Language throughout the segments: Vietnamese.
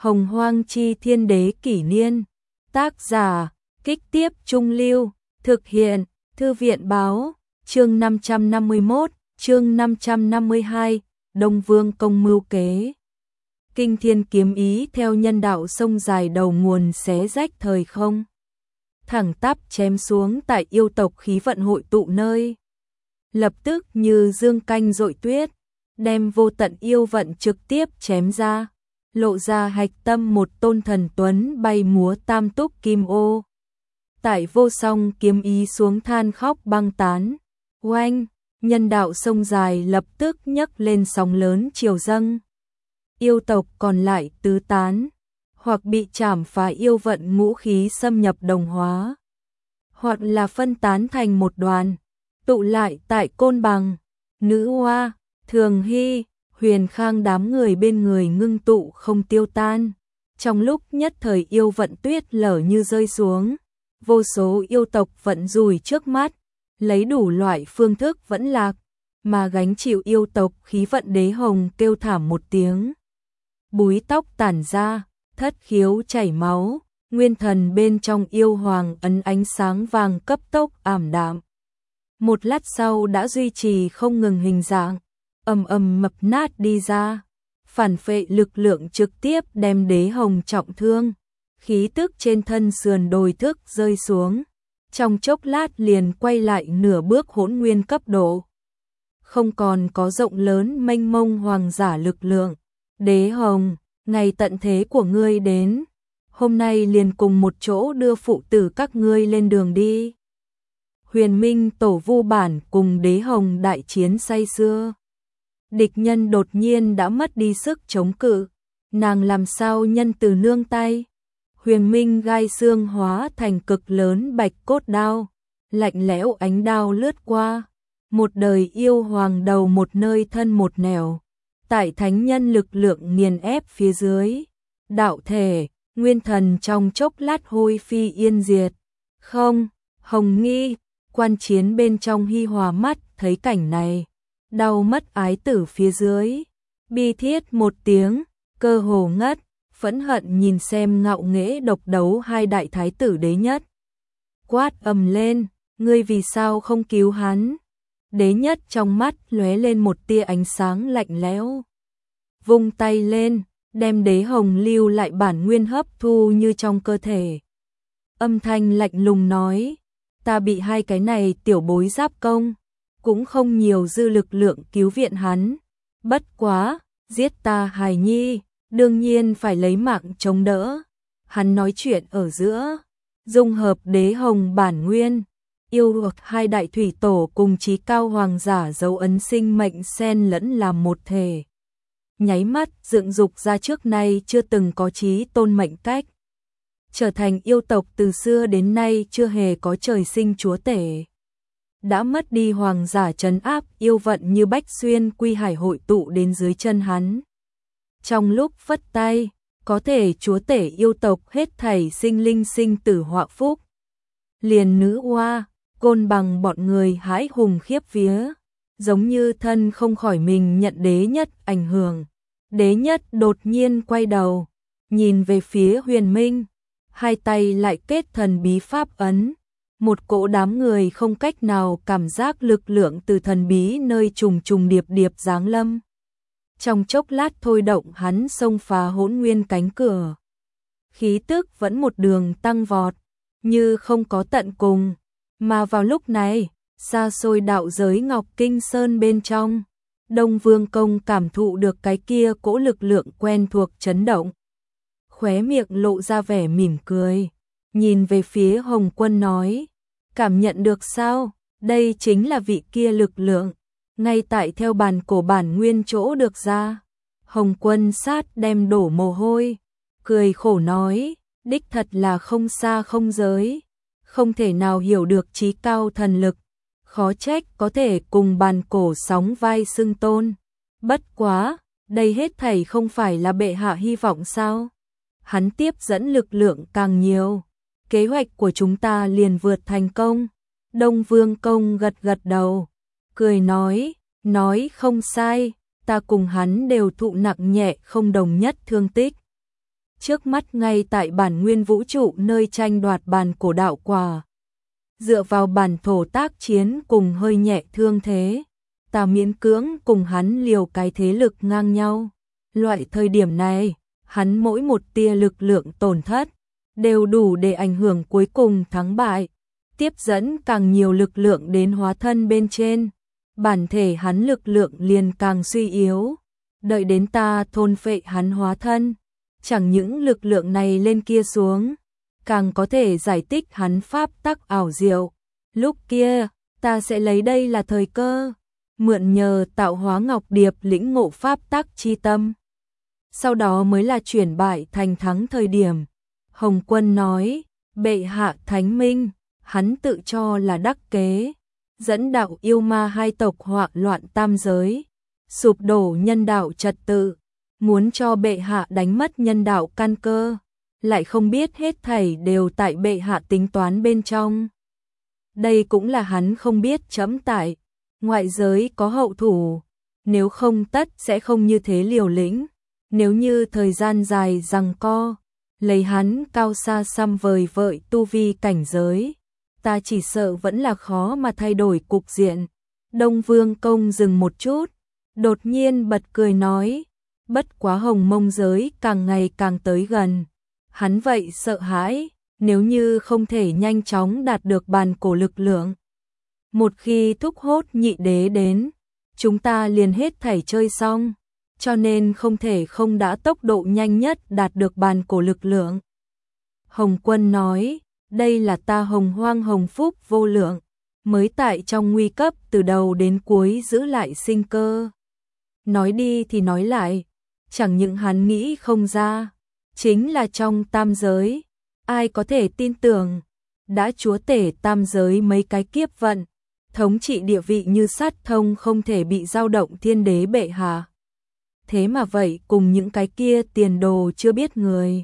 Hồng Hoang Chi Thiên Đế Kỷ Niên. Tác giả, Kích Tiếp Trung Lưu. Thực hiện, Thư viện Báo. Chương 551, chương 552, Đông Vương Công mưu kế. Kinh thiên kiếm ý theo nhân đạo sông dài đầu nguồn xé rách thời không. Thẳng tắp chém xuống tại yêu tộc khí vận hội tụ nơi. Lập tức như dương canh dội tuyết, đem vô tận yêu vận trực tiếp chém ra, lộ ra hạch tâm một tôn thần tuấn bay múa tam túc kim ô. Tại vô song kiếm ý xuống than khóc băng tán, oanh, nhân đạo sông dài lập tức nhấc lên sóng lớn triều dâng. Yêu tộc còn lại tứ tán, hoặc bị chảm phá yêu vận ngũ khí xâm nhập đồng hóa, hoặc là phân tán thành một đoàn, tụ lại tại Côn Bằng. Nữ Hoa, Thường Hy, Huyền Khang đám người bên người ngưng tụ không tiêu tan. Trong lúc nhất thời yêu vận tuyết lở như rơi xuống, vô số yêu tộc vận rủi trước mắt, lấy đủ loại phương thức vẫn lạc, mà gánh chịu yêu tộc khí vận đế hồng kêu thảm một tiếng. Búi tóc tản ra, thất khiếu chảy máu, nguyên thần bên trong yêu hoàng ấn ánh sáng vàng cấp tốc ảm đạm. Một lát sau đã duy trì không ngừng hình dạng, ầm mập nát đi ra, phản phệ lực lượng trực tiếp đem đế hồng trọng thương, khí tức trên thân sườn đồi thức rơi xuống, trong chốc lát liền quay lại nửa bước hỗn nguyên cấp độ. Không còn có rộng lớn mênh mông hoàng giả lực lượng. Đế hồng, ngày tận thế của ngươi đến, hôm nay liền cùng một chỗ đưa phụ tử các ngươi lên đường đi. Huyền Minh Tổ Vu Bản cùng đế hồng đại chiến say sưa. Địch nhân đột nhiên đã mất đi sức chống cự, nàng làm sao nhân từ nương tay. Huyền Minh gai xương hóa thành cực lớn bạch cốt đao, lạnh lẽo ánh đao lướt qua, một đời yêu hoàng đầu một nơi thân một nẻo, tại thánh nhân lực lượng nghiền ép phía dưới, đạo thể, nguyên thần trong chốc lát hôi phi yên diệt. Không, Hồng Nghi, quan chiến bên trong hi hòa mắt thấy cảnh này, đau mất ái tử phía dưới, bi thiết một tiếng, cơ hồ ngất, phẫn hận nhìn xem ngạo nghễ độc đấu hai đại thái tử đế nhất. Quát ầm lên, ngươi vì sao không cứu hắn? Đế nhất trong mắt lóe lên một tia ánh sáng lạnh lẽo, vung tay lên, đem đế hồng lưu lại bản nguyên hấp thu như trong cơ thể. Âm thanh lạnh lùng nói, ta bị hai cái này tiểu bối giáp công, cũng không nhiều dư lực lượng cứu viện hắn. Bất quá, giết ta hài nhi, đương nhiên phải lấy mạng chống đỡ. Hắn nói chuyện ở giữa, dung hợp đế hồng bản nguyên, yêu hoặc hai đại thủy tổ cùng chí cao hoàng giả dấu ấn sinh mệnh xen lẫn làm một thể. Nháy mắt dựng dục ra trước nay chưa từng có chí tôn mệnh cách. Trở thành yêu tộc từ xưa đến nay chưa hề có trời sinh chúa tể. Đã mất đi hoàng giả trấn áp yêu vận như bách xuyên quy hải hội tụ đến dưới chân hắn. Trong lúc phất tay, có thể chúa tể yêu tộc hết thảy sinh linh sinh tử họa phúc. Liền Nữ Hoa, Côn Bằng bọn người hãi hùng khiếp vía, giống như thân không khỏi mình nhận đế nhất ảnh hưởng. Đế nhất đột nhiên quay đầu, nhìn về phía Huyền Minh, hai tay lại kết thần bí pháp ấn, một cỗ đám người không cách nào cảm giác lực lượng từ thần bí nơi trùng trùng điệp điệp giáng lâm. Trong chốc lát thôi động hắn xông phá hỗn nguyên cánh cửa. Khí tức vẫn một đường tăng vọt, như không có tận cùng, mà vào lúc này, xa xôi đạo giới Ngọc Kinh Sơn bên trong, Đông Vương Công cảm thụ được cái kia cỗ lực lượng quen thuộc chấn động. Khóe miệng lộ ra vẻ mỉm cười, nhìn về phía Hồng Quân nói, cảm nhận được sao, đây chính là vị kia lực lượng, ngay tại theo bàn cổ bản nguyên chỗ được ra. Hồng Quân sát đem đổ mồ hôi, cười khổ nói, đích thật là không xa không giới, không thể nào hiểu được chí cao thần lực, khó trách có thể cùng bàn cổ sóng vai xưng tôn. Bất quá, đây hết thảy không phải là bệ hạ hy vọng sao? Hắn tiếp dẫn lực lượng càng nhiều, kế hoạch của chúng ta liền vượt thành công. Đông Vương Công gật gật đầu, cười nói không sai, ta cùng hắn đều thụ nặng nhẹ không đồng nhất thương tích. trước mắt ngay tại bản nguyên vũ trụ nơi tranh đoạt bản cổ đạo quả. Dựa vào bản thổ tác chiến cùng hơi nhẹ thương thế, ta miễn cưỡng cùng hắn liều cái thế lực ngang nhau. Loại thời điểm này, hắn mỗi một tia lực lượng tổn thất, đều đủ để ảnh hưởng cuối cùng thắng bại, tiếp dẫn càng nhiều lực lượng đến hóa thân bên trên. Bản thể hắn lực lượng liền càng suy yếu, đợi đến ta thôn phệ hắn hóa thân, chẳng những lực lượng này lên kia xuống, càng có thể giải tích hắn pháp tắc ảo diệu. Lúc kia, ta sẽ lấy đây là thời cơ, mượn nhờ tạo hóa ngọc điệp lĩnh ngộ pháp tắc chi tâm. Sau đó mới là chuyển bại thành thắng thời điểm. Hồng Quân nói, bệ hạ thánh minh, hắn tự cho là đắc kế, dẫn đạo yêu ma hai tộc họa loạn tam giới, sụp đổ nhân đạo trật tự, muốn cho bệ hạ đánh mất nhân đạo căn cơ, lại không biết hết thảy đều tại bệ hạ tính toán bên trong. Đây cũng là hắn không biết chấm tại ngoại giới có hậu thủ, nếu không tất sẽ không như thế liều lĩnh. Nếu như thời gian dài giằng co, lấy hắn cao xa xăm vời vợi tu vi cảnh giới, ta chỉ sợ vẫn là khó mà thay đổi cục diện. Đông Vương Công dừng một chút, đột nhiên bật cười nói, bất quá hồng mông giới càng ngày càng tới gần. Hắn vậy sợ hãi, nếu như không thể nhanh chóng đạt được bàn cổ lực lượng. Một khi thúc hốt nhị đế đến, chúng ta liền hết thảy chơi xong, cho nên không thể không đã tốc độ nhanh nhất đạt được bàn cổ lực lượng. Hồng Quân nói, đây là ta Hồng Hoang Hồng Phúc vô lượng, mới tại trong nguy cấp từ đầu đến cuối giữ lại sinh cơ. Nói đi thì nói lại, chẳng những hắn nghĩ không ra, chính là trong tam giới, ai có thể tin tưởng, đã chúa tể tam giới mấy cái kiếp vận, thống trị địa vị như sát thông không thể bị dao động thiên đế bệ hạ. Thế mà vậy cùng những cái kia tiền đồ chưa biết người.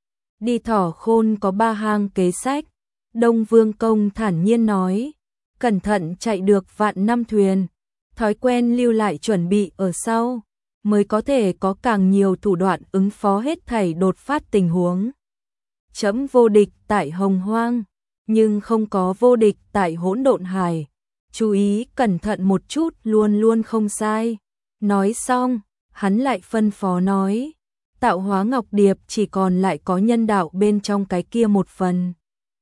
Đi thỏ khôn có ba hang kế sách, Đông Vương Công thản nhiên nói, cẩn thận chạy được vạn năm thuyền, thói quen lưu lại chuẩn bị ở sau, mới có thể có càng nhiều thủ đoạn ứng phó hết thảy đột phát tình huống. Chấm vô địch tại Hồng Hoang, nhưng không có vô địch tại Hỗn Độn Hải. Chú ý cẩn thận một chút luôn luôn không sai. Nói xong, hắn lại phân phó nói, tạo hóa ngọc điệp chỉ còn lại có nhân đạo bên trong cái kia một phần.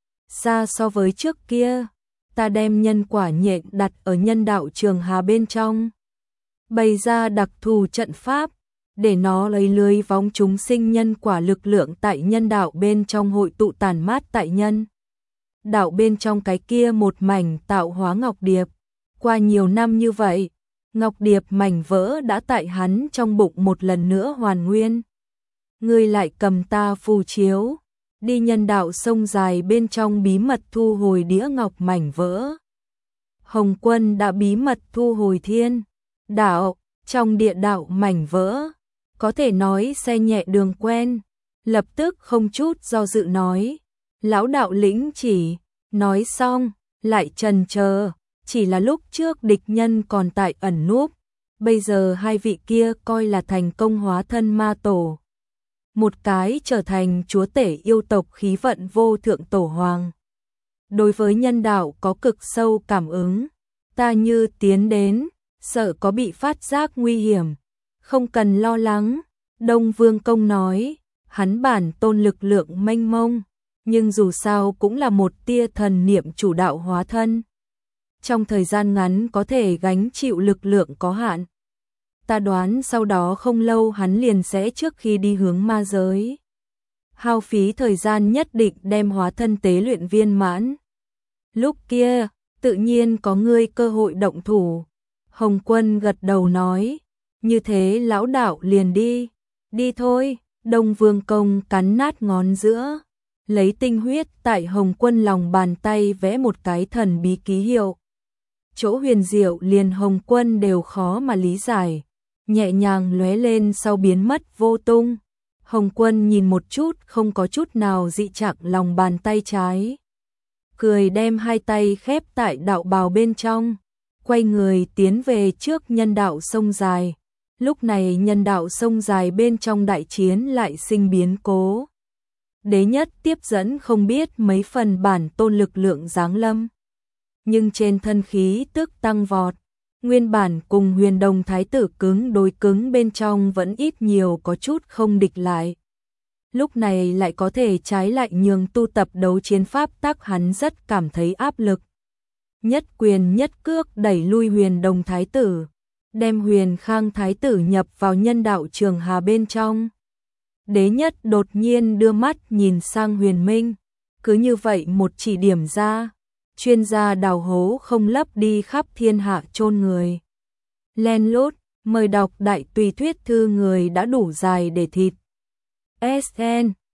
Xa so với trước kia, ta đem nhân quả nhện đặt ở nhân đạo trường hà bên trong. Bày ra đặc thù trận pháp, để nó lấy lưới vóng chúng sinh nhân quả lực lượng tại nhân đạo bên trong hội tụ tản mát tại nhân đạo bên trong cái kia một mảnh tạo hóa ngọc điệp. Qua nhiều năm như vậy, ngọc điệp mảnh vỡ đã tại hắn trong bụng một lần nữa hoàn nguyên. Ngươi lại cầm ta phù chiếu, đi nhân đạo sông dài bên trong bí mật thu hồi đĩa ngọc mảnh vỡ. Hồng Quân đã bí mật thu hồi thiên đạo trong địa đạo mảnh vỡ, có thể nói xe nhẹ đường quen, lập tức không chút do dự nói, lão đạo lĩnh chỉ. Nói xong, lại chần chờ, chỉ là lúc trước địch nhân còn tại ẩn núp, bây giờ hai vị kia coi là thành công hóa thân ma tổ. Một cái trở thành chúa tể yêu tộc khí vận vô thượng tổ hoàng. Đối với nhân đạo có cực sâu cảm ứng, ta như tiến đến, sợ có bị phát giác nguy hiểm, không cần lo lắng. Đông Vương Công nói, hắn bản tôn lực lượng mênh mông, nhưng dù sao cũng là một tia thần niệm chủ đạo hóa thân. Trong thời gian ngắn có thể gánh chịu lực lượng có hạn. Ta đoán sau đó không lâu hắn liền sẽ trước khi đi hướng ma giới, hao phí thời gian nhất định đem hóa thân tế luyện viên mãn. Lúc kia, tự nhiên có ngươi cơ hội động thủ. Hồng Quân gật đầu nói, như thế lão đạo liền đi. Đi thôi. Đông Vương Công cắn nát ngón giữa, lấy tinh huyết tại Hồng Quân lòng bàn tay vẽ một cái thần bí ký hiệu. Chỗ huyền diệu liền Hồng Quân đều khó mà lý giải, nhẹ nhàng lóe lên sau biến mất vô tung. Hồng Quân nhìn một chút không có chút nào dị trạng lòng bàn tay trái, cười đem hai tay khép tại đạo bào bên trong, quay người tiến về trước nhân đạo sông dài. Lúc này nhân đạo sông dài bên trong đại chiến lại sinh biến cố. Đế nhất tiếp dẫn không biết mấy phần bản tôn lực lượng giáng lâm, nhưng trên thân khí tức tăng vọt, nguyên bản cùng Huyền Đồng thái tử cứng đối cứng bên trong vẫn ít nhiều có chút không địch lại. Lúc này lại có thể trái lại nhường tu tập đấu chiến pháp tắc hắn rất cảm thấy áp lực. Nhất quyền nhất cước đẩy lui Huyền Đồng thái tử, đem Huyền Khang thái tử nhập vào nhân đạo trường hà bên trong. Đế nhất đột nhiên đưa mắt nhìn sang Huyền Minh, cứ như vậy một chỉ điểm ra, chuyên gia đào hố không lấp đi khắp thiên hạ chôn người. Len lút, mời đọc đại tùy thuyết thư người đã đủ dài để thịt. SN